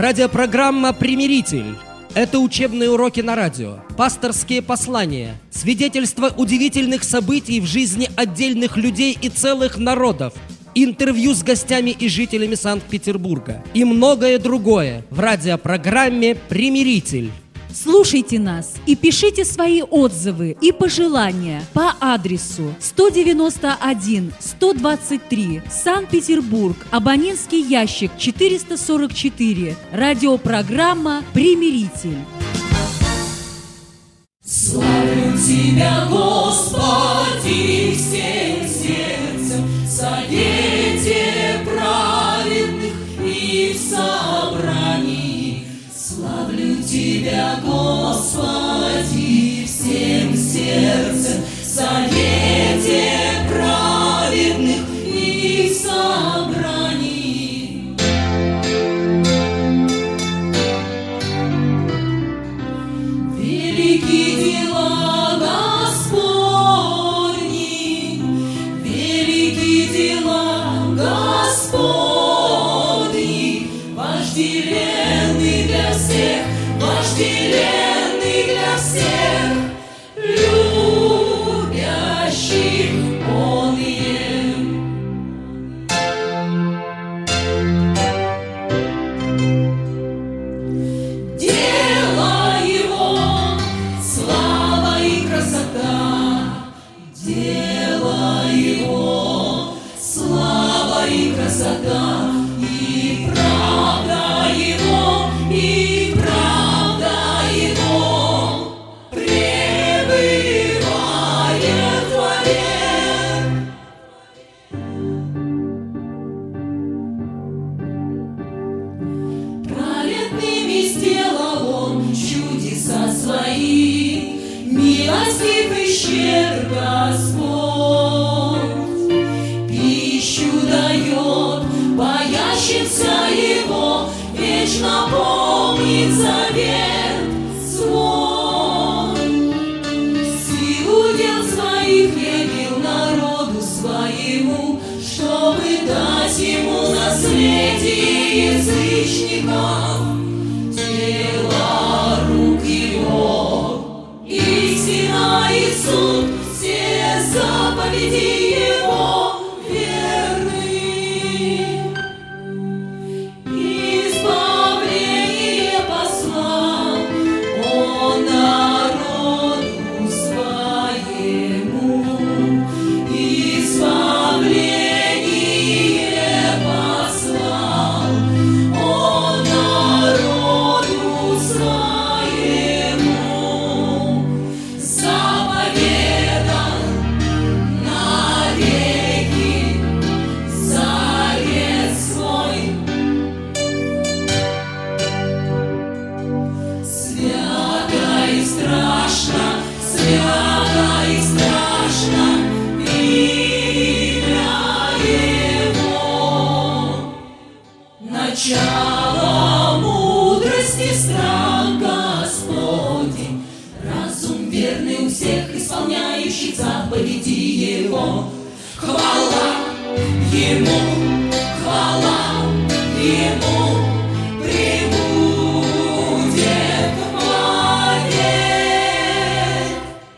Радиопрограмма «Примиритель». Это учебные уроки на радио, пасторские послания, свидетельства удивительных событий в жизни отдельных людей и целых народов, интервью с гостями и жителями Санкт-Петербурга и многое другое в радиопрограмме «Примиритель». Слушайте нас и пишите свои отзывы и пожелания по адресу 191-123, Санкт-Петербург, абонентский ящик 444, радиопрограмма «Примиритель». Славим Тебя, Господи, всем сердцем, в совете праведных и в собрании. Славлю Тебя, Господи, всем сердцем, в совете праведных и в собрании. Велики дела Господни, велики дела Господни, вожделенный для всех, вожделенный для всех, любящих Он им. Дело Его, слава и красота, дело Его, слава и красота, и правда Его, и правда Его пребывает вовек. Праведными сделал Он чудеса свои, милостив и щедр Господь. Пищу дает боящимся Его, вечно помнит завет свой. Силу дел своих явил народу своему, чтобы дать ему наследие язычников. Дела рук его, истина и суд, все заповеди его верны. Избавление послал Он народу своему. Избавление послал Он народу своему. Заповедан навеки завет свой. Свято и страшно, свято и страшно имя Его. Начало мудрости страх Господень, разум верный у всех исполняющих заповеди Его. Хвала Ему, хвала Ему, пребудет вовек.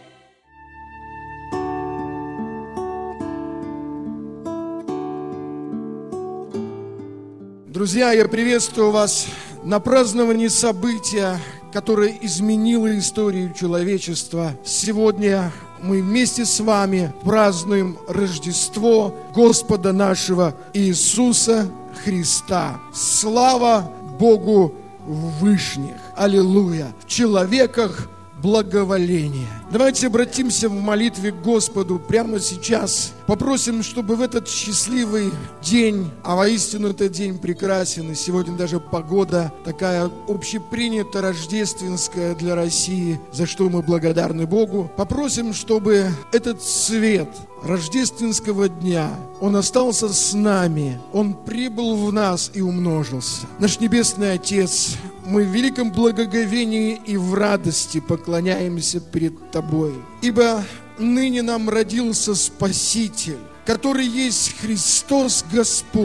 Друзья, я приветствую вас на праздновании события, которое изменило историю человечества. Сегодня мы вместе с вами празднуем Рождество Господа нашего Иисуса Христа. Слава Богу в вышних! Аллилуйя! В человеках благоволение. Давайте обратимся в молитве к Господу прямо сейчас. Попросим, чтобы в этот счастливый день, а воистину этот день прекрасен, и сегодня даже погода такая общепринятая, рождественская для России, за что мы благодарны Богу. Попросим, чтобы этот свет рождественского дня, он остался с нами, он прибыл в нас и умножился. Наш Небесный Отец, мы в великом благоговении и в радости поклоняемся перед Тобой, ибо ныне нам родился Спаситель, который есть Христос Господь.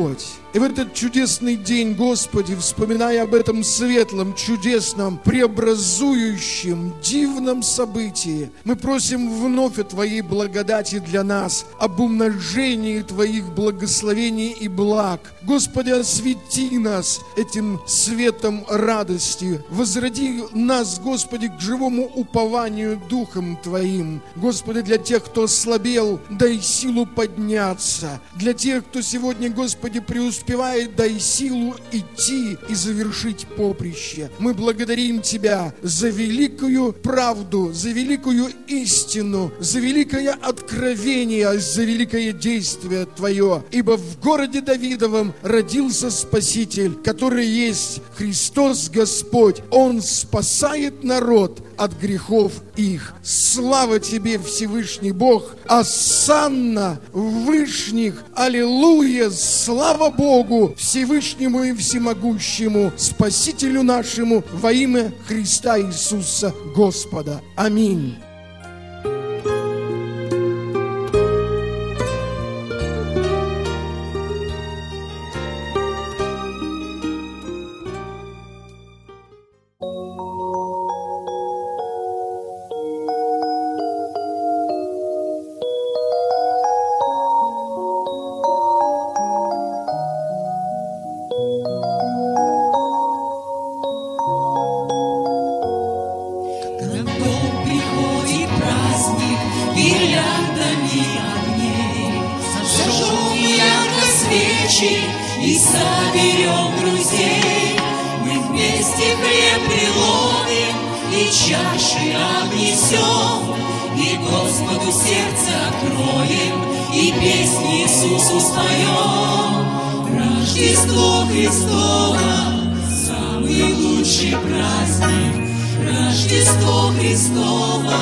И в этот чудесный день, Господи, вспоминая об этом светлом, чудесном, преобразующем, дивном событии, мы просим вновь о Твоей благодати для нас, об умножении Твоих благословений и благ. Господи, освети нас этим светом радости. Возроди нас, Господи, к живому упованию Духом Твоим. Господи, для тех, кто ослабел, дай силу подняться. Для тех, кто сегодня, Господи, преуспевает, дай силу идти и завершить поприще. Мы благодарим Тебя за великую правду, за великую истину, за великое откровение, за великое действие Твое. Ибо в городе Давидовом родился Спаситель, который есть Христос Господь. Он спасает народ от грехов их. Слава Тебе, Всевышний Бог! Осанна Вышних! Аллилуйя! Слава Богу, Всевышнему и Всемогущему, Спасителю нашему, во имя Христа Иисуса Господа. Аминь. И соберем друзей, мы вместе хлеб преломим, и чаши обнесем, и Господу сердце откроем, и песни Иисусу споем. Рождество Христово, самый лучший праздник, Рождество Христово,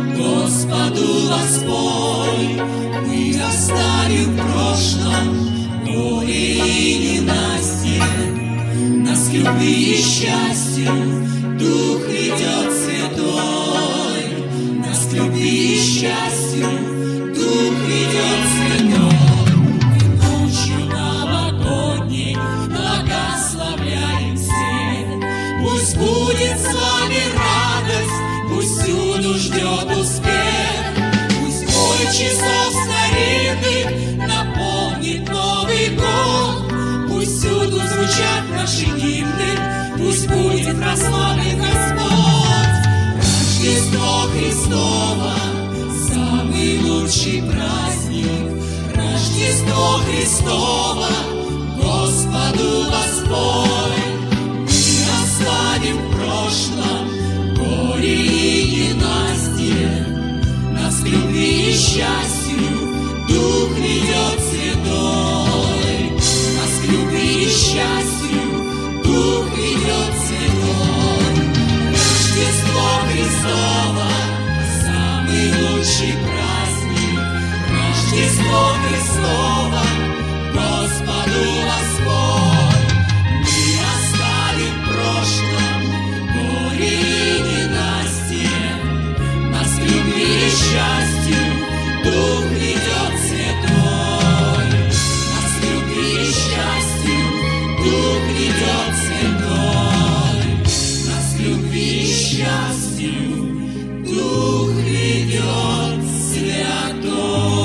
Господу воспой. Мы оставим в прошлом горе и ненастье, нас к любви и счастью Дух ведет святой. Нас к любви и счастью Дух ведет святой. Мы ночью новогодней благословляем всех. Пусть будет с вами радость, пусть всюду ждет успех. Пусть бой часов старинных наполнит Новый год. Пусть всюду звучат наши гимны, пусть будет прославлен Господь. Рождество Христово, самый лучший праздник. Рождество Христово, Господу воспой. Мы оставим в прошлом горе и ненастье, нас к любви и счастью Дух ведет святой. Нас к любви и счастью Дух ведет святой. Рождество Христово, самый лучший праздник. Рождество Христово, Господу воспой. Мы оставим в прошлом горе и ненастье, нас к любви и счастью Дух ведет святой. Нас к любви и счастью Дух ведет святой. Нас к любви и счастью Дух ведет святой.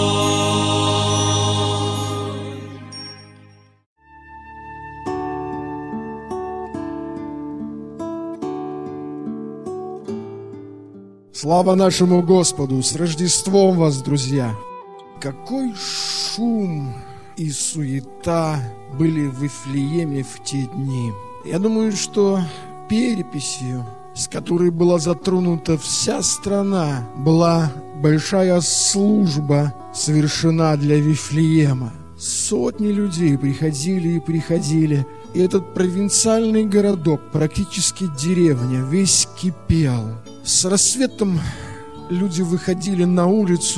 Слава нашему Господу! С Рождеством вас, друзья! Какой шум и суета были в Вифлееме в те дни! Я думаю, что переписью, с которой была затронута вся страна, была большая служба совершена для Вифлеема. Сотни людей приходили и приходили, и этот провинциальный городок, практически деревня, весь кипел. С рассветом люди выходили на улицу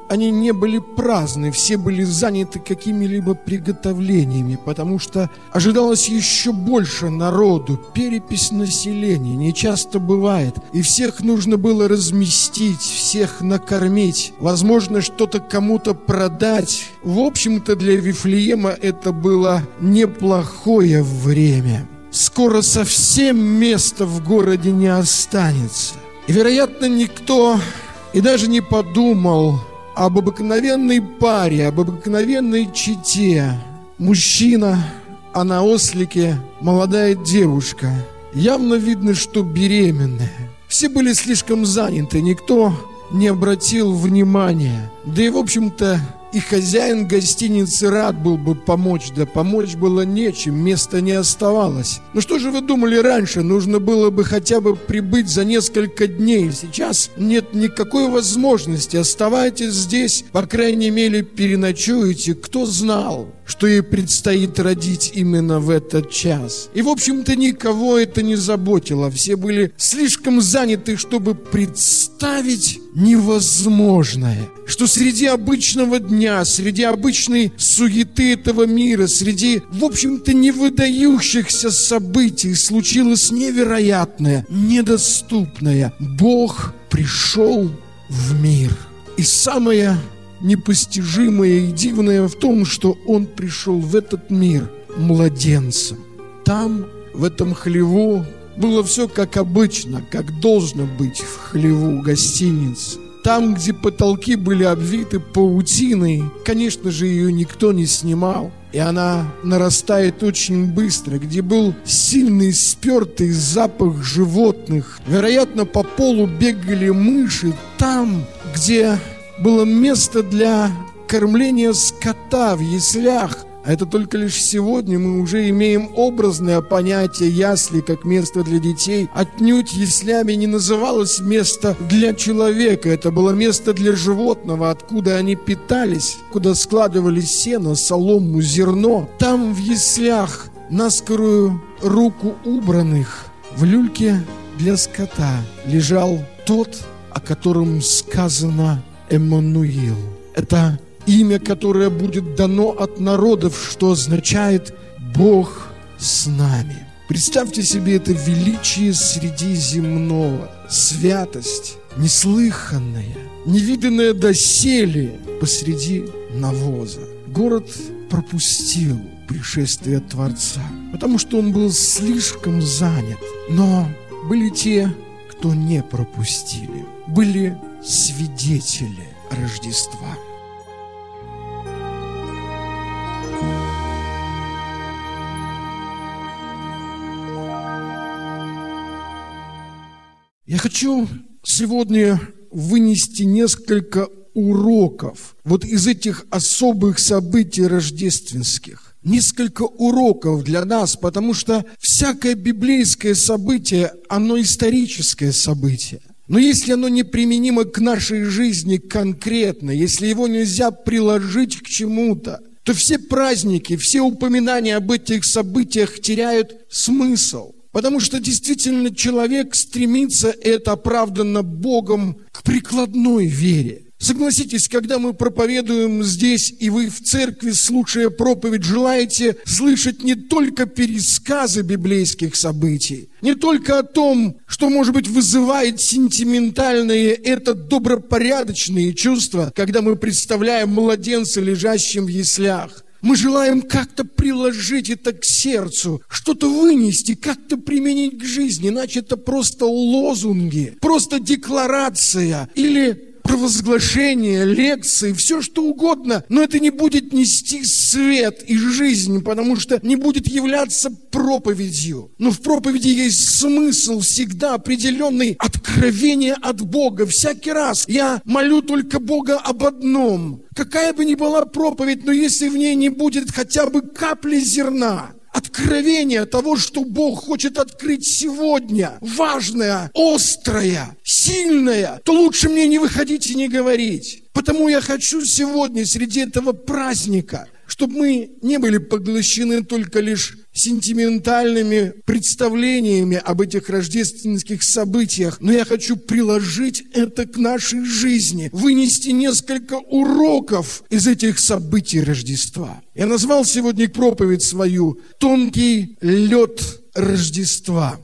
они не были праздны, все были заняты какими-либо приготовлениями, потому что ожидалось еще больше народу, перепись населения, нечасто бывает, и всех нужно было разместить, всех накормить, возможно, что-то кому-то продать. В общем-то, для Вифлеема это было неплохое время. Скоро совсем места в городе не останется. И, вероятно, никто и даже не подумал об обыкновенной паре, об обыкновенной чете. Мужчина, а на ослике молодая девушка. Явно видно, что беременная. Все были слишком заняты, никто не обратил внимания. Да и, в общем-то, и хозяин гостиницы рад был бы помочь, да помочь было нечем, места не оставалось. Ну что же вы думали раньше? Нужно было бы хотя бы прибыть за несколько дней. Сейчас нет никакой возможности. Оставайтесь здесь, по крайней мере, переночуете. Кто знал, что ей предстоит родить именно в этот час? И, в общем-то, никого это не заботило. Все были слишком заняты, чтобы представить невозможное, что среди обычного дня, среди обычной суеты этого мира, среди, в общем-то, невыдающихся событий случилось невероятное, недоступное. Бог пришел в мир. И самое непостижимое и дивное в том, что Он пришел в этот мир младенцем. Там, в этом хлеву, было все как обычно, как должно быть в хлеву гостиницы. Там, где потолки были обвиты паутиной, конечно же, ее никто не снимал, и она нарастает очень быстро, где был сильный спертый запах животных. Вероятно, по полу бегали мыши. Там, где было место для кормления скота в яслях. А это только лишь сегодня мы уже имеем образное понятие ясли как место для детей. Отнюдь яслями не называлось место для человека. Это было место для животного, откуда они питались, куда складывали сено, солому, зерно. Там в яслях, на скорую руку убранных, в люльке для скота лежал тот, о котором сказано Эммануил. Это имя, которое будет дано от народов, что означает «Бог с нами». Представьте себе это величие среди земного, святость, неслыханная, невиданная доселе посреди навоза. Город пропустил пришествие Творца, потому что он был слишком занят. Но были те, кто не пропустили, были свидетели Рождества. Я хочу сегодня вынести несколько уроков вот из этих особых событий рождественских. Несколько уроков для нас, потому что всякое библейское событие, оно историческое событие. Но если оно не применимо к нашей жизни конкретно, если его нельзя приложить к чему-то, то все праздники, все упоминания об этих событиях теряют смысл. Потому что действительно человек стремится, это оправдано Богом, к прикладной вере. Согласитесь, когда мы проповедуем здесь, и вы в церкви, слушая проповедь, желаете слышать не только пересказы библейских событий, не только о том, что, может быть, вызывает сентиментальные, это добропорядочные чувства, когда мы представляем младенца, лежащим в яслях. Мы желаем как-то приложить это к сердцу, что-то вынести, как-то применить к жизни, иначе это просто лозунги, просто декларация или провозглашение, лекции, все что угодно, но это не будет нести свет и жизнь, потому что не будет являться проповедью. Но в проповеди есть смысл всегда определенный, откровение от Бога. Всякий раз я молю только Бога об одном. Какая бы ни была проповедь, но если в ней не будет хотя бы капли зерна, откровение того, что Бог хочет открыть сегодня, важное, острое, сильное, то лучше мне не выходить и не говорить. Потому я хочу сегодня среди этого праздника, чтобы мы не были поглощены только лишь сентиментальными представлениями об этих рождественских событиях, но я хочу приложить это к нашей жизни, вынести несколько уроков из этих событий Рождества. Я назвал сегодня проповедь свою «Тонкий лед Рождества».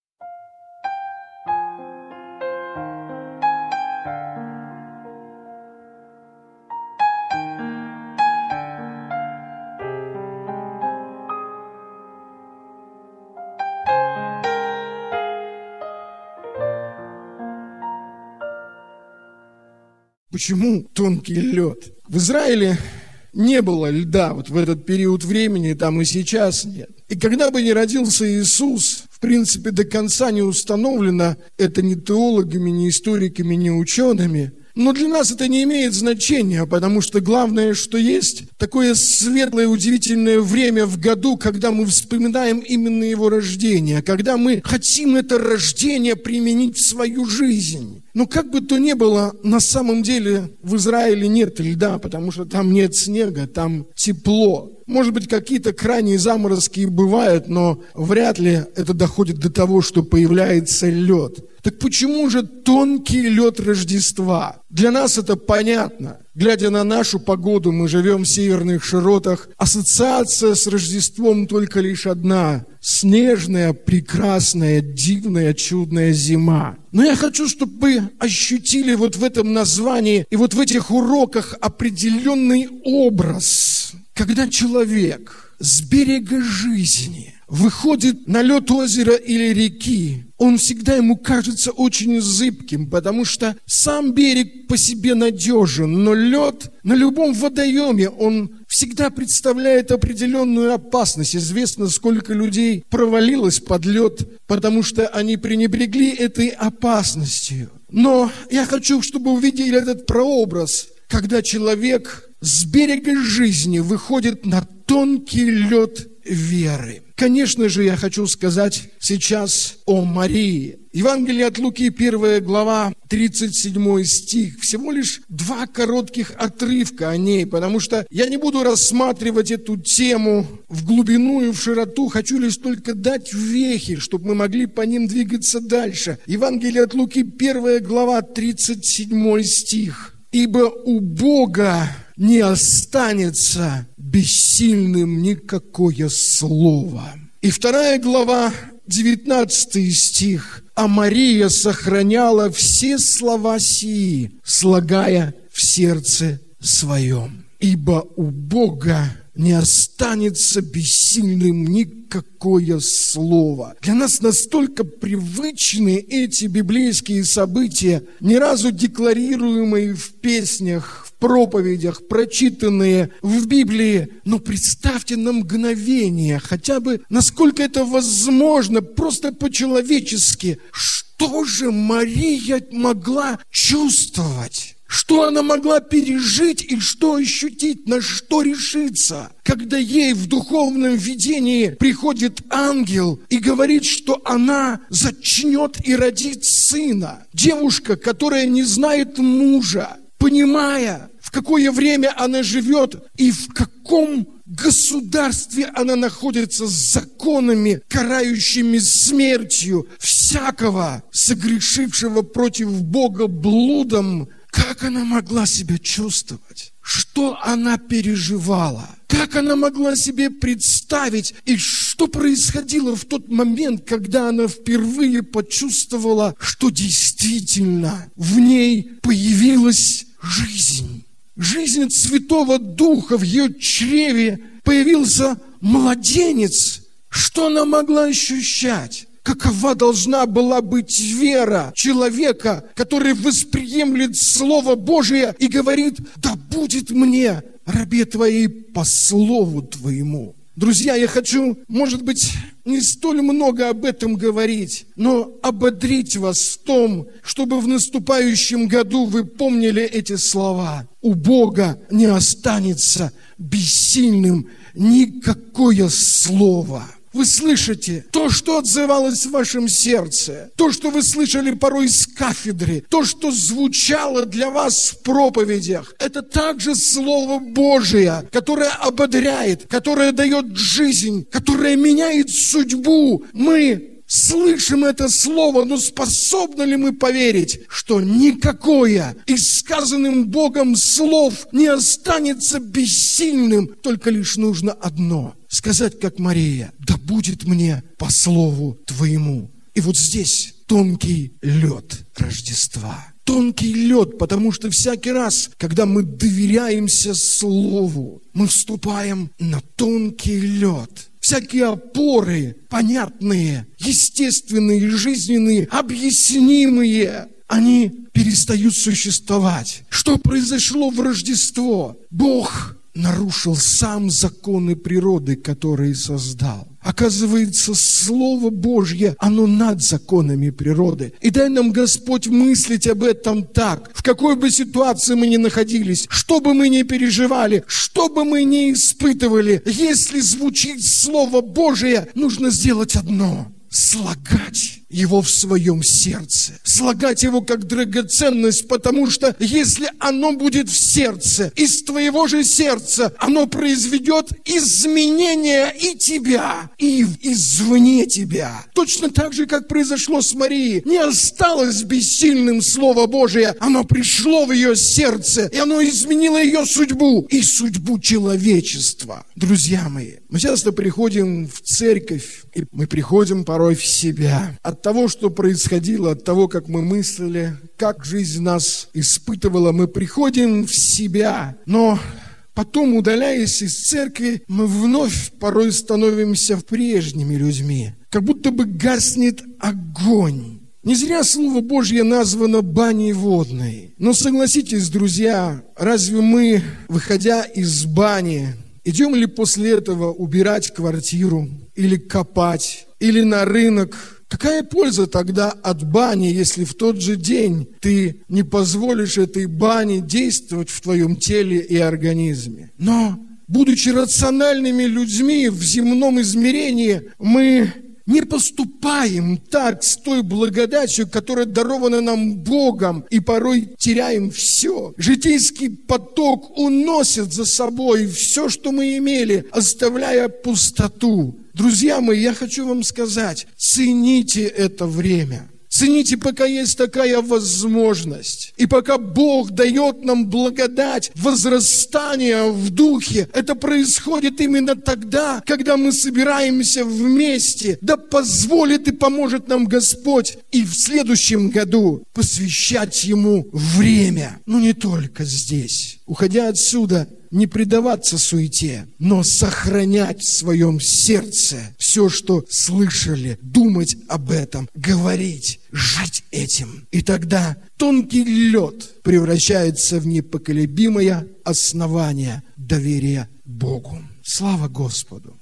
Почему тонкий лед? В Израиле не было льда вот в этот период времени, там и сейчас нет. И когда бы ни родился Иисус, в принципе, до конца не установлено, это ни теологами, ни историками, ни учеными. Но для нас это не имеет значения, потому что главное, что есть такое светлое, удивительное время в году, когда мы вспоминаем именно его рождение, когда мы хотим это рождение применить в свою жизнь. Но как бы то ни было, на самом деле в Израиле нет льда, потому что там нет снега, там тепло. Может быть, какие-то крайние заморозки бывают, но вряд ли это доходит до того, что появляется лед. Так почему же тонкий лед Рождества? Для нас это понятно. Глядя на нашу погоду, мы живем в северных широтах. Ассоциация с Рождеством только лишь одна. Снежная, прекрасная, дивная, чудная зима. Но я хочу, чтобы вы ощутили вот в этом названии и вот в этих уроках определенный образ. Когда человек с берега жизни выходит на лед озера или реки, он всегда ему кажется очень зыбким, потому что сам берег по себе надежен, но лед на любом водоеме, он всегда представляет определенную опасность. Известно, сколько людей провалилось под лед, потому что они пренебрегли этой опасностью. Но я хочу, чтобы вы увидели этот прообраз, когда человек с берега жизни выходит на тонкий лед веры. Конечно же, я хочу сказать сейчас о Марии. Евангелие от Луки, 1 глава, 37 стих. Всего лишь 2 коротких отрывка о ней, потому что я не буду рассматривать эту тему в глубину и в широту. Хочу лишь только дать вехи, чтобы мы могли по ним двигаться дальше. Евангелие от Луки, 1 глава, 37 стих. «Ибо у Бога не останется бессильным никакое слово». И 2 глава, 19 стих. «А Мария сохраняла все слова сии, слагая в сердце своем. Ибо у Бога не останется бессильным никакое слово». Для нас настолько привычны эти библейские события, ни разу декларируемые в песнях, в проповедях, прочитанные в Библии. Но представьте на мгновение, хотя бы насколько это возможно, просто по-человечески, что же Мария могла чувствовать? Что она могла пережить и что ощутить, на что решиться, когда ей в духовном видении приходит ангел и говорит, что она зачнет и родит сына. Девушка, которая не знает мужа, понимая, в какое время она живет и в каком государстве она находится, с законами, карающими смертью всякого, согрешившего против Бога блудом. Как она могла себя чувствовать? Что она переживала? Как она могла себе представить? И что происходило в тот момент, когда она впервые почувствовала, что действительно в ней появилась жизнь? Жизнь Святого Духа, в ее чреве появился младенец. Что она могла ощущать? Какова должна была быть вера человека, который восприемлет Слово Божие и говорит: «Да будет мне, рабе Твоей, по слову Твоему». Друзья, я хочу, может быть, не столь много об этом говорить, но ободрить вас в том, чтобы в наступающем году вы помнили эти слова. У Бога не останется бессильным никакое слово. вы слышите, то, что отзывалось в вашем сердце, то, что вы слышали порой с кафедры, то, что звучало для вас в проповедях, это также Слово Божие, которое ободряет, которое дает жизнь, которое меняет судьбу. Мы слышим это слово, но способны ли мы поверить, что никакое из сказанным Богом слов не останется бессильным, только лишь нужно одно – сказать, как Мария: «Да будет мне по слову Твоему». И вот здесь тонкий лед Рождества. Тонкий лед, потому что всякий раз, когда мы доверяемся Слову, мы вступаем на тонкий лед. Всякие опоры, понятные, естественные, жизненные, объяснимые, они перестают существовать. Что произошло в Рождество? Бог нарушил сам законы природы, которые создал. Оказывается, Слово Божье, оно над законами природы. И дай нам, Господь, мыслить об этом так. В какой бы ситуации мы ни находились, что бы мы ни переживали, что бы мы ни испытывали, если звучит Слово Божие, нужно сделать одно – слагать его в своем сердце. Слагать его как драгоценность, потому что если оно будет в сердце, из твоего же сердца, оно произведет изменения и тебя, и извне тебя. Точно так же, как произошло с Марией. Не осталось бессильным Слово Божие, оно пришло в ее сердце, и оно изменило ее судьбу и судьбу человечества. Друзья мои, мы часто приходим в церковь, и мы приходим порой в себя. От того, что происходило, от того, как мы мыслили, как жизнь нас испытывала, мы приходим в себя. Но потом, удаляясь из церкви, мы вновь порой становимся прежними людьми. Как будто бы гаснет огонь. Не зря Слово Божье названо баней водной. Но согласитесь, друзья, разве мы, выходя из бани, идем ли после этого убирать квартиру, или копать, или на рынок? Какая польза тогда от бани, если в тот же день ты не позволишь этой бане действовать в твоем теле и организме? Но, будучи рациональными людьми в земном измерении, мы не поступаем так с той благодатью, которая дарована нам Богом, и порой теряем все. Житейский поток уносит за собой все, что мы имели, оставляя пустоту. Друзья мои, я хочу вам сказать, цените это время. Цените, пока есть такая возможность. И пока Бог дает нам благодать, возрастание в духе, это происходит именно тогда, когда мы собираемся вместе. Да позволит и поможет нам Господь и в следующем году посвящать Ему время. Но не только здесь. Уходя отсюда, не предаваться суете, но сохранять в своем сердце все, что слышали, думать об этом, говорить, жить этим. И тогда тонкий лед превращается в непоколебимое основание доверия Богу. Слава Господу!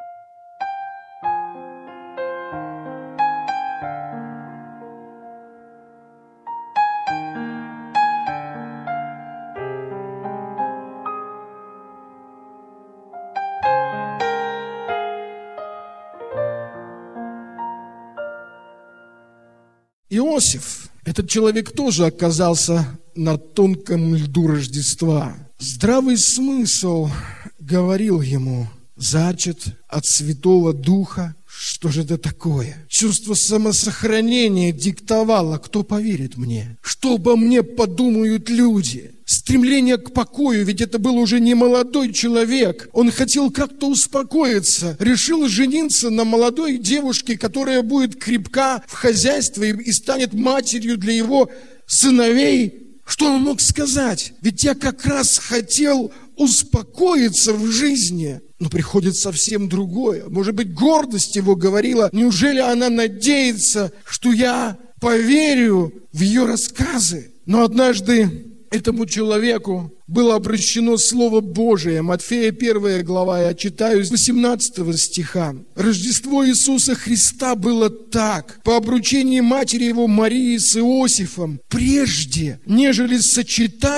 Иосиф, этот человек тоже оказался на тонком льду Рождества. Здравый смысл говорил ему: зачат от Святого Духа. Что же это такое? Чувство самосохранения диктовало: кто поверит мне? Что обо мне подумают люди? Стремление к покою, ведь это был уже не молодой человек. Он хотел как-то успокоиться. Решил жениться на молодой девушке, которая будет крепка в хозяйстве и станет матерью для его сыновей. Что он мог сказать? Ведь я как раз хотел успокоиться в жизни. Но приходит совсем другое. Может быть, гордость его говорила: неужели она надеется, что я поверю в ее рассказы? Но однажды этому человеку было обращено Слово Божие. Матфея 1 глава, я читаю с 18 стиха. Рождество Иисуса Христа было так: по обручении матери его Марии с Иосифом, прежде, нежели сочетались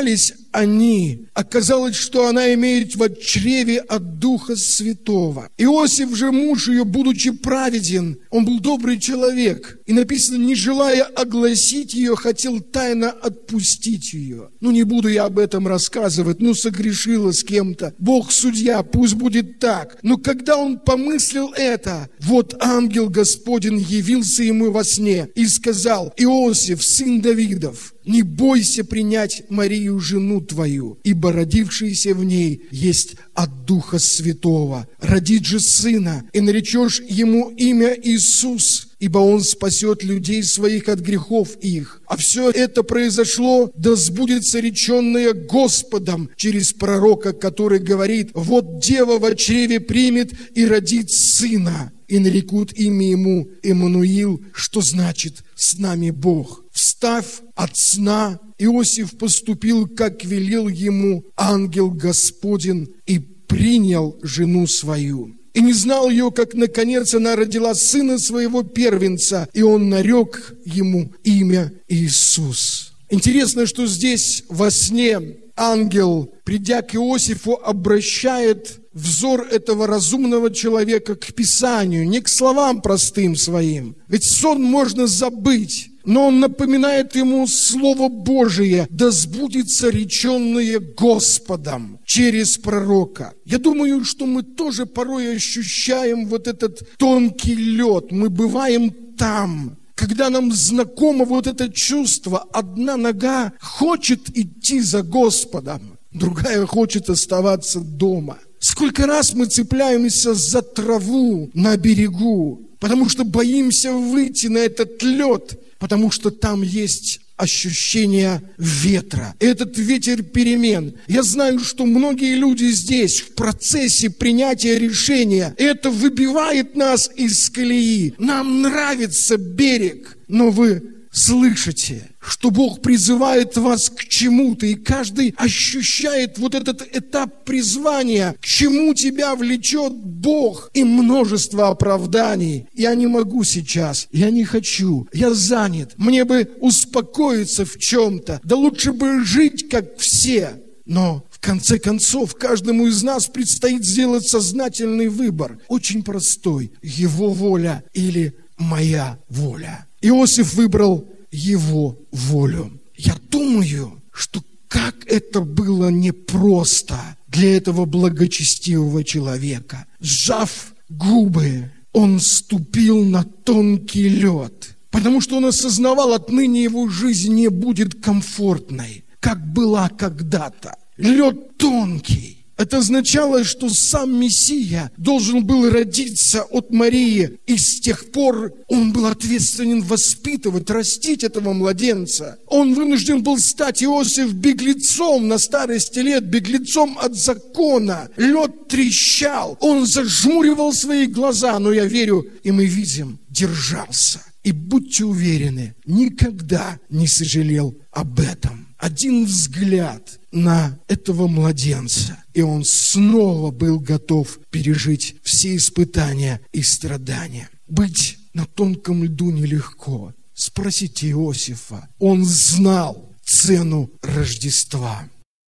они. Оказалось, что она имеет в чреве от Духа Святого. Иосиф же, муж ее, будучи праведен, он был добрый человек. И написано, не желая огласить ее, хотел тайно отпустить ее. Не буду я об этом рассказывать. Согрешила с кем-то. Бог судья, пусть будет так. Но когда он помыслил это, вот ангел Господень явился ему во сне и сказал: Иосиф, сын Давидов, не бойся принять Марию, жену твою, ибо родившийся в ней есть от Духа Святого. Родит же сына, и наречешь ему имя Иисус, ибо он спасет людей своих от грехов их. А все это произошло, да сбудется реченное Господом через пророка, который говорит: вот дева во чреве примет и родит сына, и нарекут имя ему Эммануил, что значит «с нами Бог». Встав от сна, Иосиф поступил, как велел ему ангел Господень, и принял жену свою. И не знал ее, как наконец она родила сына своего первенца, и он нарек ему имя Иисус. Интересно, что здесь во сне ангел, придя к Иосифу, обращает взор этого разумного человека к Писанию, не к словам простым своим. Ведь сон можно забыть, но он напоминает ему Слово Божие: да сбудется реченное Господом через пророка. Я думаю, что мы тоже порой ощущаем вот этот тонкий лед. Мы бываем там, когда нам знакомо вот это чувство. Одна нога хочет идти за Господом, другая хочет оставаться дома. Сколько раз мы цепляемся за траву на берегу, потому что боимся выйти на этот лед, потому что там есть ощущение ветра. Этот ветер перемен. Я знаю, что многие люди здесь в процессе принятия решения, это выбивает нас из колеи. Нам нравится берег, но вы слышите, что Бог призывает вас к чему-то, и каждый ощущает вот этот этап призвания, к чему тебя влечет Бог, и множество оправданий. Я не могу сейчас, я не хочу, я занят, мне бы успокоиться в чем-то, да лучше бы жить, как все. Но в конце концов, каждому из нас предстоит сделать сознательный выбор, очень простой: Его воля или моя воля. Иосиф выбрал его волю. Я думаю, что как это было непросто для этого благочестивого человека. Сжав губы, он ступил на тонкий лед, потому что он осознавал, отныне его жизнь не будет комфортной, как была когда-то. Лед тонкий. Это означало, что сам Мессия должен был родиться от Марии, и с тех пор он был ответственен воспитывать, растить этого младенца. Он вынужден был стать, Иосиф, беглецом на старости лет, беглецом от закона. Лед трещал, он зажмуривал свои глаза, но я верю, и мы видим, держался. И будьте уверены, никогда не сожалел об этом. Один взгляд на этого младенца, и он снова был готов пережить все испытания и страдания. Быть на тонком льду нелегко. Спросите Иосифа, он знал цену Рождества.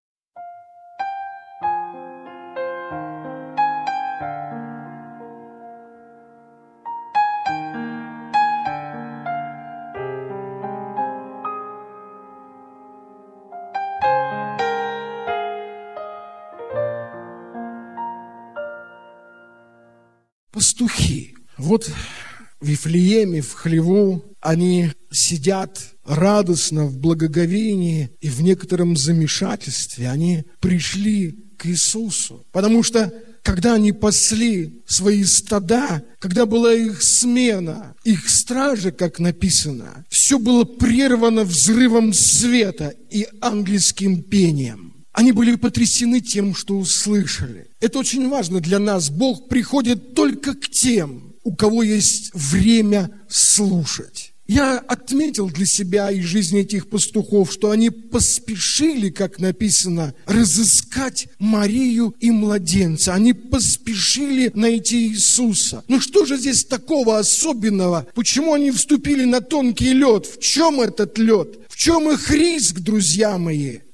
Пастухи. Вот в Вифлееме, в хлеву, они сидят радостно, в благоговении и в некотором замешательстве. Они пришли к Иисусу, потому что когда они пасли свои стада, когда была их смена, их стража, как написано, все было прервано взрывом света и ангельским пением. Они были потрясены тем, что услышали. Это очень важно для нас. Бог приходит только к тем, у кого есть время слушать. Я отметил для себя из жизни этих пастухов, что они поспешили, как написано, разыскать Марию и младенца. Они поспешили найти Иисуса. Ну что же здесь такого особенного? Почему они вступили на тонкий лед? В чем этот лед? В чем их риск, друзья мои?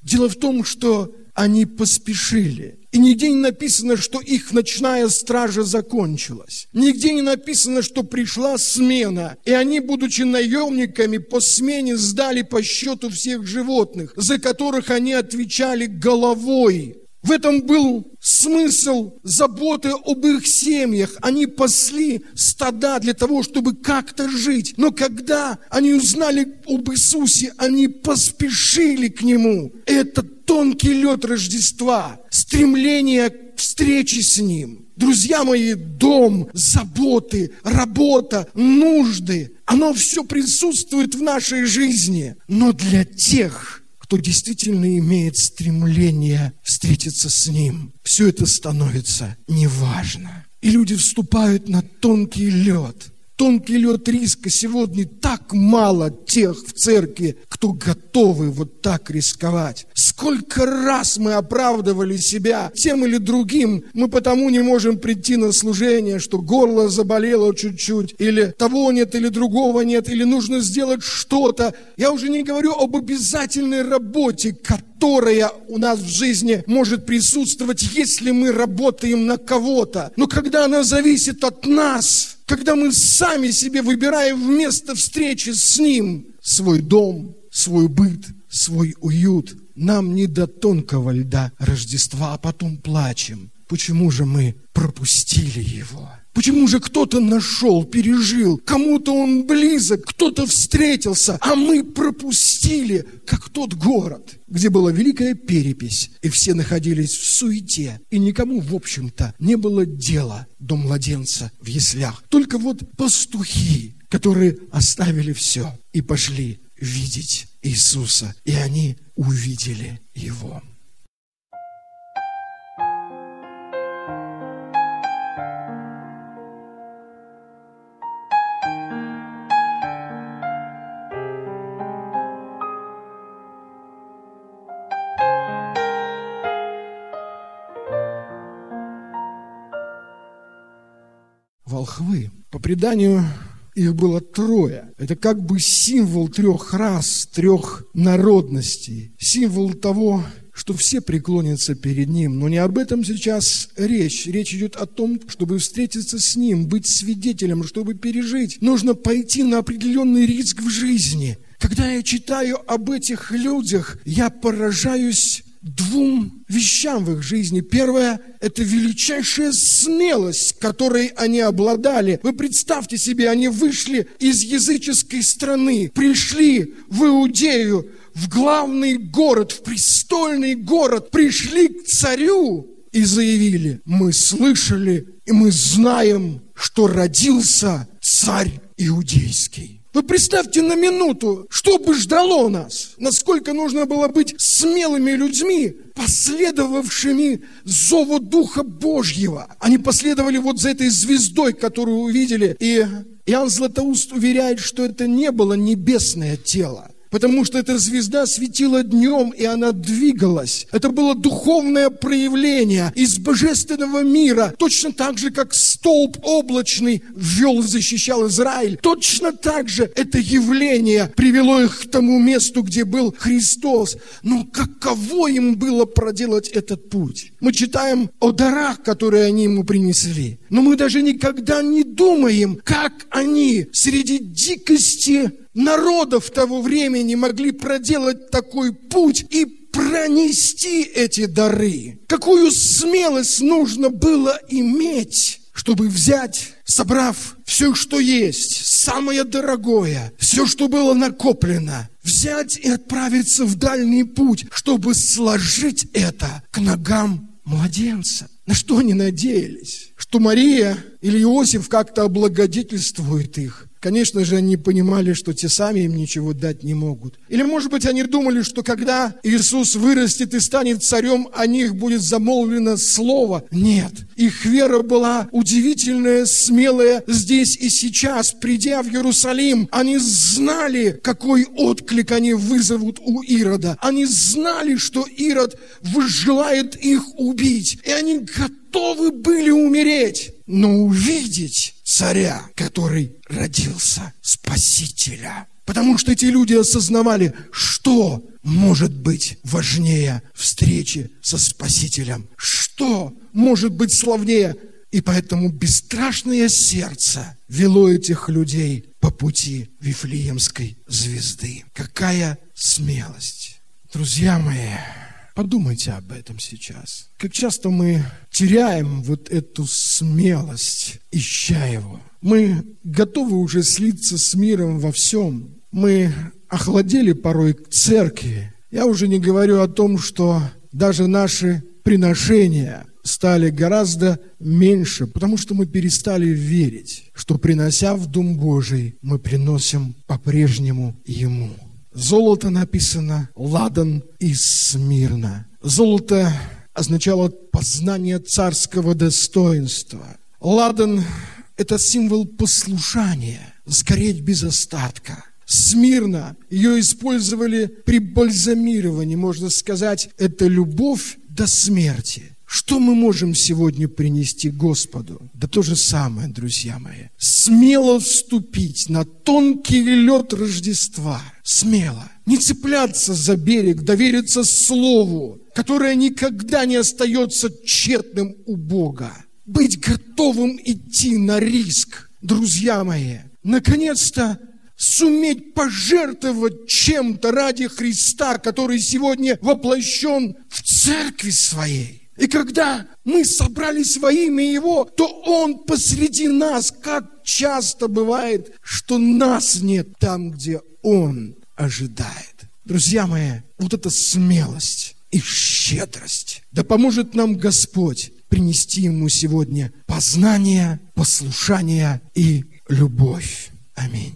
Дело в том, что они поспешили. И нигде не написано, что их ночная стража закончилась. Нигде не написано, что пришла смена. И они, будучи наемниками, по смене сдали по счету всех животных, за которых они отвечали головой. В этом был смысл заботы об их семьях. Они пасли стада для того, чтобы как-то жить. Но когда они узнали об Иисусе, они поспешили к Нему. Это тонкий лед Рождества, стремление к встрече с Ним. Друзья мои, дом, заботы, работа, нужды, оно все присутствует в нашей жизни. Но для тех, кто действительно имеет стремление встретиться с Ним, все это становится неважно. И люди вступают на тонкий лед. Тонкий лед риска. Сегодня так мало тех в церкви, кто готовы вот так рисковать. Сколько раз мы оправдывали себя тем или другим, мы потому не можем прийти на служение, что горло заболело чуть-чуть, или того нет, или другого нет, или нужно сделать что-то. Я уже не говорю об обязательной работе, которая у нас в жизни может присутствовать, если мы работаем на кого-то. Но когда она зависит от нас, когда мы сами себе выбираем вместо встречи с Ним свой дом, свой быт, свой уют, нам не до тонкого льда Рождества, а потом плачем. Почему же мы пропустили его? Почему же кто-то нашел, пережил, кому-то он близок, кто-то встретился, а мы пропустили, как тот город, где была великая перепись, и все находились в суете, и никому, в общем-то, не было дела до младенца в яслях. Только вот пастухи, которые оставили все и пошли видеть Иисуса, и они увидели Его. Волхвы, по преданию, их было 3. Это как бы символ 3 рас, 3 народностей. Символ того, что все преклонятся перед Ним. Но не об этом сейчас речь. Речь идет о том, чтобы встретиться с Ним, быть свидетелем, чтобы пережить. Нужно пойти на определенный риск в жизни. Когда я читаю об этих людях, я поражаюсь 2 вещам в их жизни. Первое – это величайшая смелость, которой они обладали. Вы представьте себе, они вышли из языческой страны, пришли в Иудею, в главный город, в престольный город, пришли к царю и заявили: мы слышали и мы знаем, что родился царь иудейский. Вы представьте на минуту, что бы ждало нас, насколько нужно было быть смелыми людьми, последовавшими зову Духа Божьего. Они последовали вот за этой звездой, которую увидели. И Иоанн Златоуст уверяет, что это не было небесное тело, потому что эта звезда светила днем, и она двигалась. Это было духовное проявление из божественного мира. Точно так же, как столб облачный ввел и защищал Израиль. Точно так же это явление привело их к тому месту, где был Христос. Но каково им было проделать этот путь? Мы читаем о дарах, которые они ему принесли. Но мы даже никогда не думаем, как они среди дикости народов того времени могли проделать такой путь и пронести эти дары. Какую смелость нужно было иметь, чтобы взять, собрав все, что есть, самое дорогое, все, что было накоплено, взять и отправиться в дальний путь, чтобы сложить это к ногам младенца. На что они надеялись? Что Мария или Иосиф как-то облагодетельствует их. Конечно же, они понимали, что те сами им ничего дать не могут. Или, может быть, они думали, что когда Иисус вырастет и станет царем, о них будет замолвлено слово. Нет. Их вера была удивительная, смелая здесь и сейчас. Придя в Иерусалим, они знали, какой отклик они вызовут у Ирода. Они знали, что Ирод желает их убить. И они готовы были умереть, но увидеть царя, который родился, Спасителя. Потому что эти люди осознавали, что может быть важнее встречи со Спасителем, что может быть славнее. И поэтому бесстрашное сердце вело этих людей по пути Вифлеемской звезды. Какая смелость! Друзья мои, подумайте об этом сейчас. Как часто мы теряем вот эту смелость, ища его. Мы готовы уже слиться с миром во всем. Мы охладели порой к церкви. Я уже не говорю о том, что даже наши приношения стали гораздо меньше, потому что мы перестали верить, что, принося в Дом Божий, мы приносим по-прежнему Ему. Золото написано «Ладан из Смирна». Золото означало познание царского достоинства. Ладан – это символ послушания, сгореть без остатка. Смирна, ее использовали при бальзамировании, можно сказать, это любовь до смерти. Что мы можем сегодня принести Господу? Да то же самое, друзья мои. Смело вступить на тонкий лед Рождества. Смело. Не цепляться за берег, довериться Слову, которое никогда не остается тщетным у Бога. Быть готовым идти на риск, друзья мои. Наконец-то суметь пожертвовать чем-то ради Христа, который сегодня воплощен в церкви своей. И когда мы собрались во имя Его, то Он посреди нас, как часто бывает, что нас нет там, где Он ожидает. Друзья мои, вот эта смелость и щедрость, да поможет нам Господь принести Ему сегодня познание, послушание и любовь. Аминь.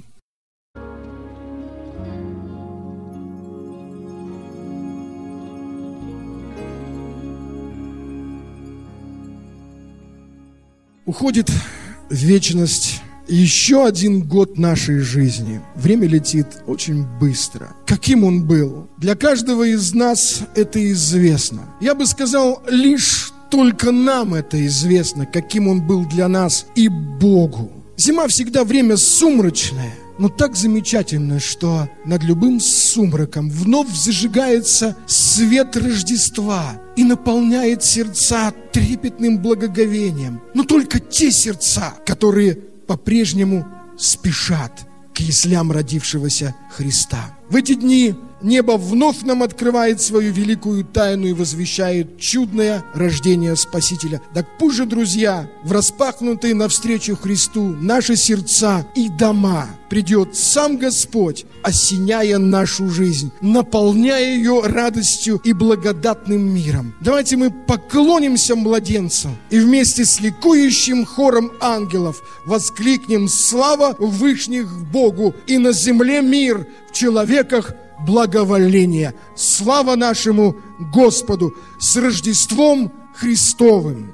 Уходит в вечность еще один год нашей жизни. Время летит очень быстро. Каким он был? Для каждого из нас это известно. Я бы сказал, лишь только нам это известно, каким он был для нас и Богу. Зима всегда время сумрачное, но так замечательно, что над любым сумраком вновь зажигается свет Рождества и наполняет сердца трепетным благоговением. Но только те сердца, которые по-прежнему спешат к яслям родившегося Христа. В эти дни небо вновь нам открывает свою великую тайну и возвещает чудное рождение Спасителя. Так пусть же, друзья, в распахнутые навстречу Христу наши сердца и дома придет сам Господь, осеняя нашу жизнь, наполняя ее радостью и благодатным миром. Давайте мы поклонимся младенцу и вместе с ликующим хором ангелов воскликнем: «Слава вышних Богу, и на земле мир, в человеках благоволение! Слава нашему Господу! С Рождеством Христовым!»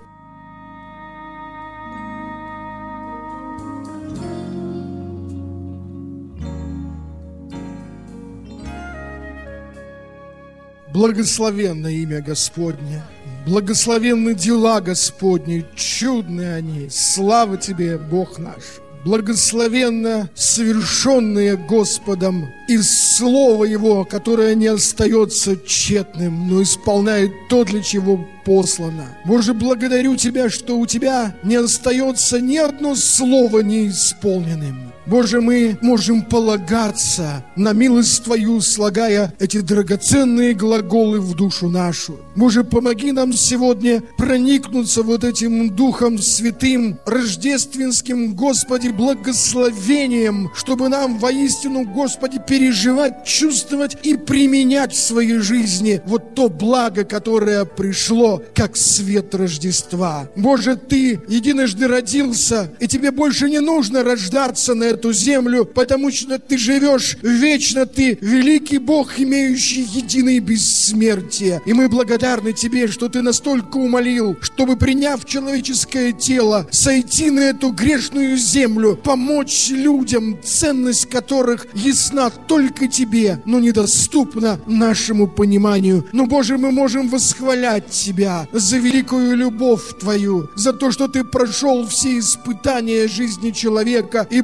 Благословенно имя Господне, благословенны дела Господни, чудны они. Слава Тебе, Бог наш! Благословенно совершенные Господом из Слова Его, которое не остается тщетным, но исполняет то, для чего послано. Боже, благодарю Тебя, что у Тебя не остается ни одно слово неисполненным. Боже, мы можем полагаться на милость Твою, слагая эти драгоценные глаголы в душу нашу. Боже, помоги нам сегодня проникнуться вот этим Духом Святым, рождественским, Господи, благословением, чтобы нам воистину, Господи, переживать, чувствовать и применять в своей жизни вот то благо, которое пришло, как свет Рождества. Боже, Ты единожды родился, и Тебе больше не нужно рождаться на эту землю, потому что Ты живешь вечно, Ты великий Бог, имеющий единое бессмертие. И мы благодарны Тебе, что Ты настолько умолил, чтобы, приняв человеческое тело, сойти на эту грешную землю, помочь людям, ценность которых ясна только Тебе, но недоступна нашему пониманию. Но, Боже, мы можем восхвалять Тебя за великую любовь Твою, за то, что Ты прошел все испытания жизни человека, и более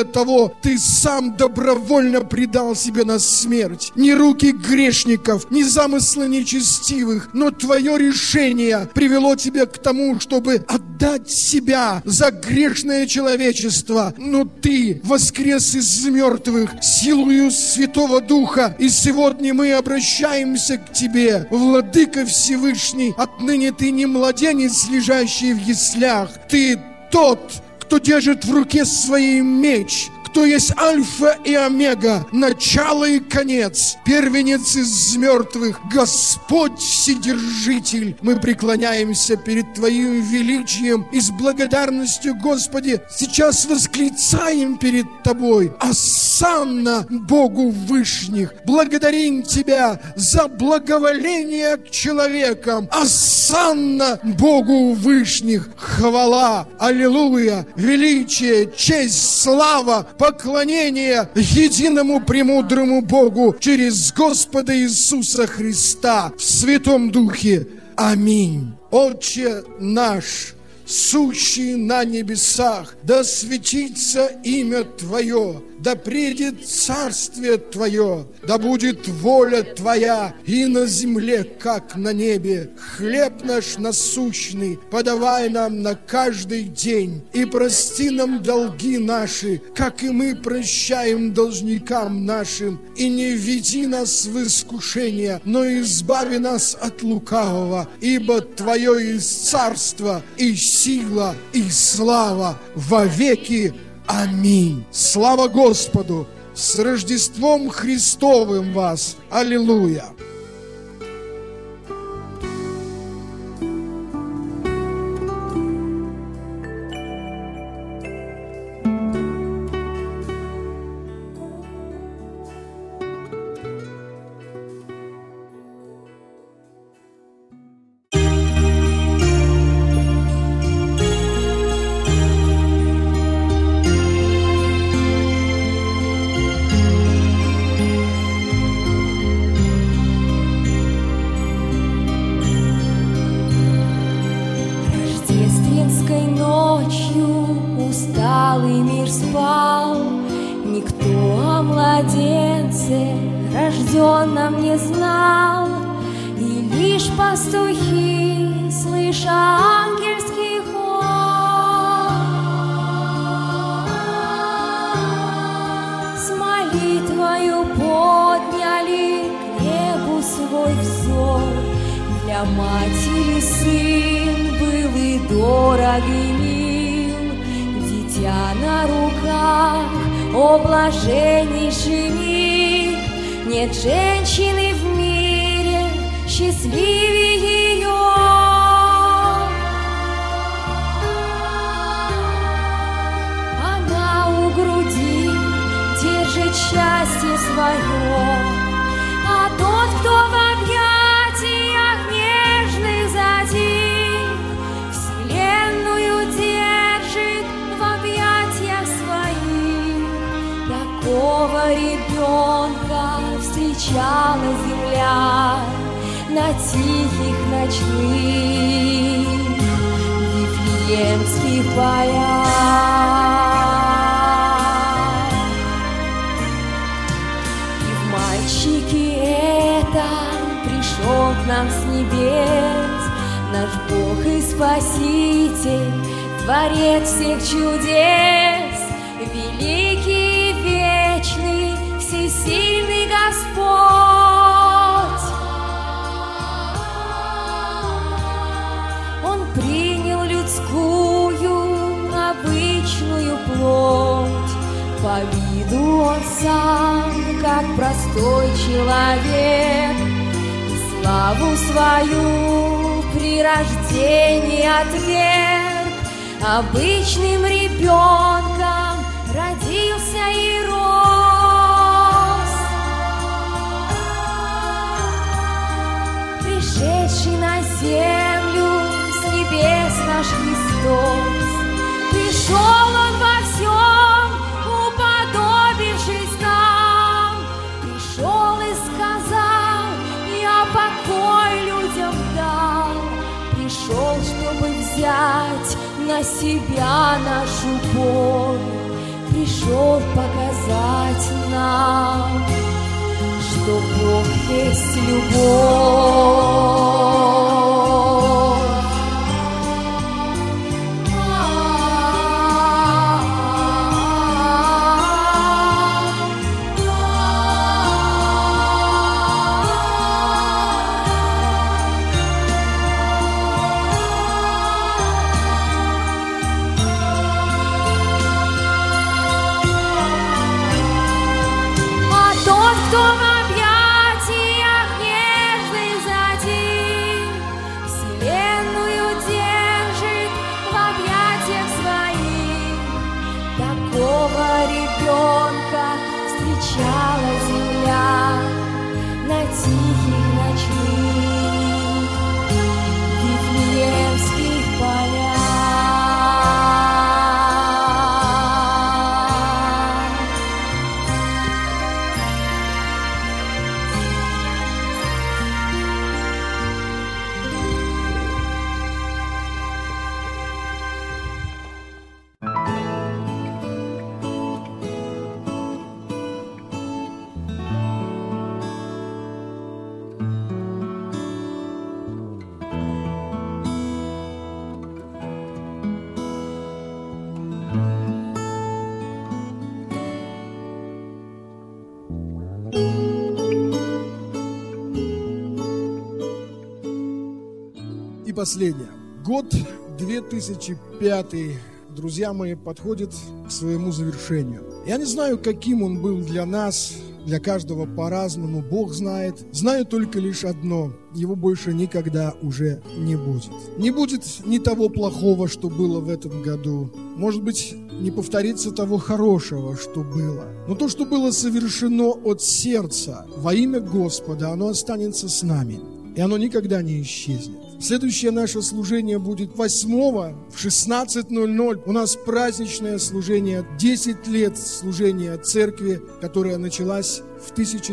более того, Ты сам добровольно предал себя на смерть. Не руки грешников, не замыслы нечестивых, но Твое решение привело Тебя к тому, чтобы отдать себя за грешное человечество. Но Ты воскрес из мертвых силою Святого Духа, и сегодня мы обращаемся к Тебе, Владыка Всевышний. Отныне Ты не младенец, лежащий в яслях. Ты тот, кто держит в руке своей меч, кто есть Альфа и Омега, начало и конец, первенец из мертвых, Господь Вседержитель. Мы преклоняемся перед Твоим величием и с благодарностью, Господи, сейчас восклицаем перед Тобой: Осанна Богу Вышних! Благодарим Тебя за благоволение к человекам! Осанна Богу Вышних! Хвала, аллилуйя, величие, честь, слава, поклонение единому премудрому Богу через Господа Иисуса Христа в Святом Духе. Аминь. Отче наш, сущий на небесах, да светится имя Твое, да придет царствие Твое, да будет воля Твоя и на земле, как на небе. Хлеб наш насущный подавай нам на каждый день, и прости нам долги наши, как и мы прощаем должникам нашим, и не введи нас в искушение, но избави нас от лукавого, ибо Твое есть царство, и сила, и слава во веки. Аминь. Слава Господу! С Рождеством Христовым вас! Аллилуйя! рожденном не знал, и лишь пастухи, слыша ангельский хор, с молитвою подняли к небу свой взор. Для матери сын был и дорог, и мил, дитя на руках, о блаженнейший миг. Нет женщины в мире счастливее ее. Она у груди держит счастье свое, а тот, кто в объятиях нежных затих, вселенную держит в объятиях своих. Такого ребенка встречала земля на тихих ночных вифлеемских полях. И в мальчике этом пришел к нам с небес наш Бог и Спаситель, Творец всех чудес, великий и вечный, всесильный Господь. Он принял людскую, обычную плоть, по виду он сам, как простой человек, и славу свою при рождении отверг. Обычным ребенком родился и рос, пришедший на землю с небес наш Христос. Пришел Он во всем, уподобившись нам, пришел и сказал: я покой людям дал. Пришел, чтобы взять на себя нашу боль, пришел показать нам, что Бог есть любовь. Кто в объятиях нежных затих, вселенную держит в объятиях своих. Такого ребенка встречала земля на тихих ночных Вифлеемских полях. И последнее. Год 2005, друзья мои, подходит к своему завершению. Я не знаю, каким он был для нас, для каждого по-разному, Бог знает. Знаю только лишь одно: его больше никогда уже не будет. Не будет ни того плохого, что было в этом году. Может быть, не повторится того хорошего, что было. Но то, что было совершено от сердца во имя Господа, оно останется с нами. И оно никогда не исчезнет. Следующее наше служение будет 8-го в 16:00. У нас праздничное служение, 10 лет служения церкви, которая началась в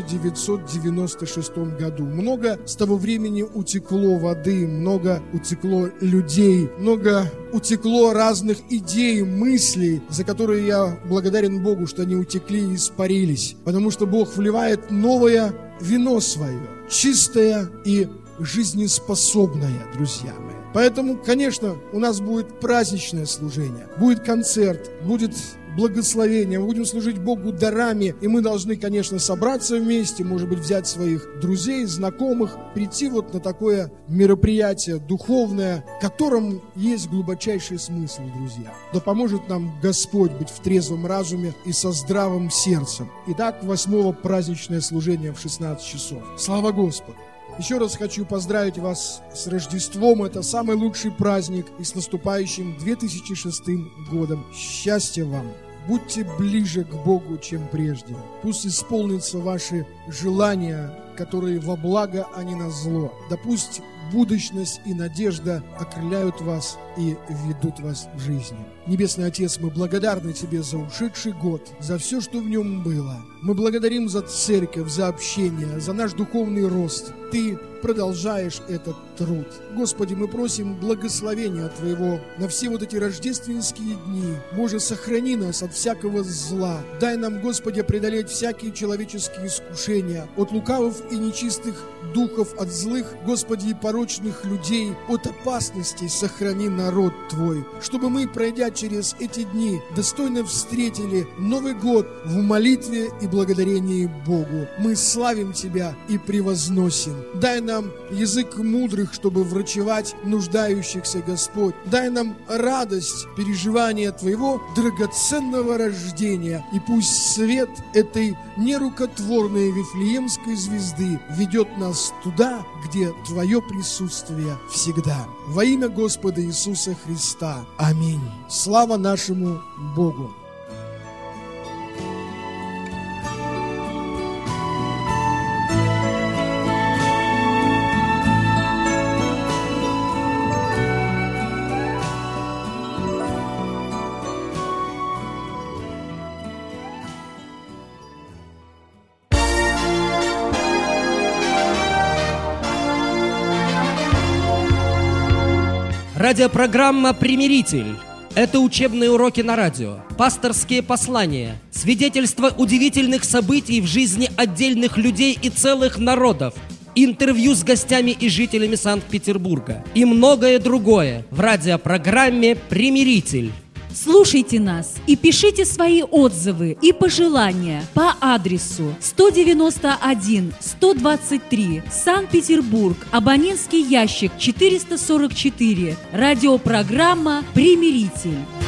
1996 году. Много с того времени утекло воды, много утекло людей, много утекло разных идей, мыслей, за которые я благодарен Богу, что они утекли и испарились. Потому что Бог вливает новое вино свое, чистое и жизнеспособное, друзья мои. Поэтому, конечно, у нас будет праздничное служение, будет концерт, будет благословение, мы будем служить Богу дарами, и мы должны, конечно, собраться вместе, может быть, взять своих друзей, знакомых, прийти вот на такое мероприятие духовное, в котором есть глубочайший смысл, друзья. Да поможет нам Господь быть в трезвом разуме и со здравым сердцем. Итак, 8-го праздничное служение в 16 часов. Слава Господу! Еще раз хочу поздравить вас с Рождеством. Это самый лучший праздник, и с наступающим 2006 годом. Счастья вам! Будьте ближе к Богу, чем прежде. Пусть исполнятся ваши желания, которые во благо, а не на зло. Да пусть будущность и надежда окрыляют вас и ведут вас в жизни. Небесный Отец, мы благодарны Тебе за ушедший год, за все, что в нем было. Мы благодарим за церковь, за общение, за наш духовный рост. Ты продолжаешь этот труд. Господи, мы просим благословения Твоего на все вот эти рождественские дни. Боже, сохрани нас от всякого зла. Дай нам, Господи, преодолеть всякие человеческие искушения от лукавых и нечистых духов, от злых, Господи, и порочных людей, от опасностей сохрани народ Твой, чтобы мы, пройдя через эти дни, достойно встретили Новый год в молитве и благодарении Богу. Мы славим Тебя и превозносим. Дай нам язык мудрых, чтобы врачевать нуждающихся, Господь. Дай нам радость переживания Твоего драгоценного рождения. И пусть свет этой нерукотворной Вифлеемской звезды ведет нас туда, где Твое присутствие всегда. Во имя Господа Иисуса Христа. Аминь. Слава нашему Богу. Радиопрограмма «Примиритель». Это учебные уроки на радио, пасторские послания, свидетельства удивительных событий в жизни отдельных людей и целых народов, интервью с гостями и жителями Санкт-Петербурга и многое другое в радиопрограмме «Примиритель». Слушайте нас и пишите свои отзывы и пожелания по адресу 191-123, Санкт-Петербург, абонентский ящик 444, радиопрограмма «Примиритель».